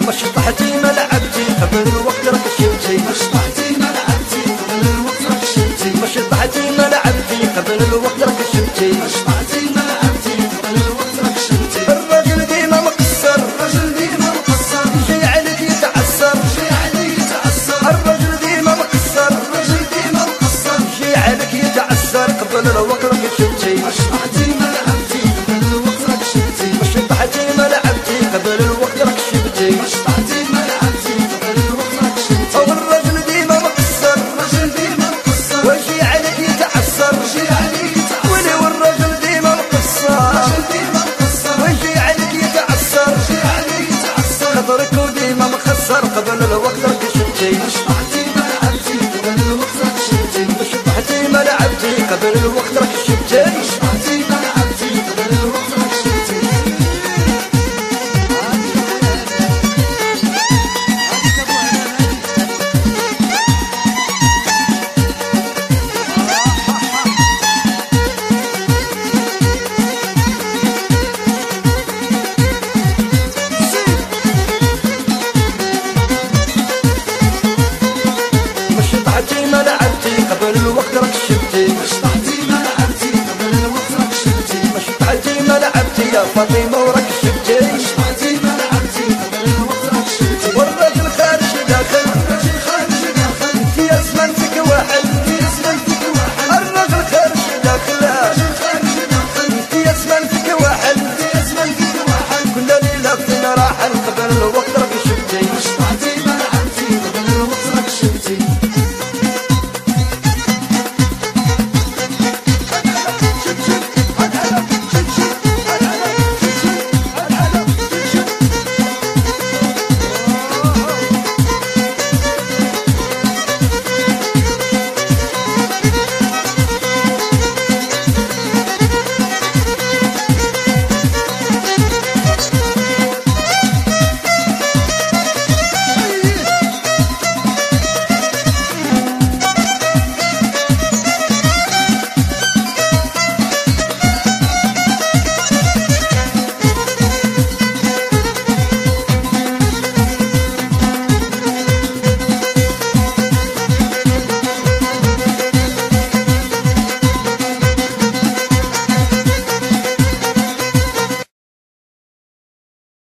مش طحتي ما لعبتي قبل الوقت راك شبتي مش طحتي ما لعبتي قبل الوقت راك شبتي مش طحتي ما لعبتي قبل الوقت راك شبتي مش طحتي ما لعبتي قبل الوقت راك شبتي الرجل ديما مقصر الرجل ديما مقصر شي عليك يتعسر شي عليك يتعسر الرجل ديما مقصر الرجل ديما مقصر شي عليك يتعسر قبل الوقت راك شبتي مش طحتي ما لعبتي قبل الوقت راك شبتي مش طحتي ما لعبتي قبل الوقت راك شبتي مش طحتي ما لعبتي قبل الوقت راك شبتي الرجل ديما مقصر الرجل ديما مقصر وشي عليك يتعسر وشي عليك يتعسر ولي والرجل ديما مقصر الرجل ديما مقصر وشي عليك يتعسر وشي عليك يتعسر خاطرك وديما مخسر قبل الوقت راك شبتي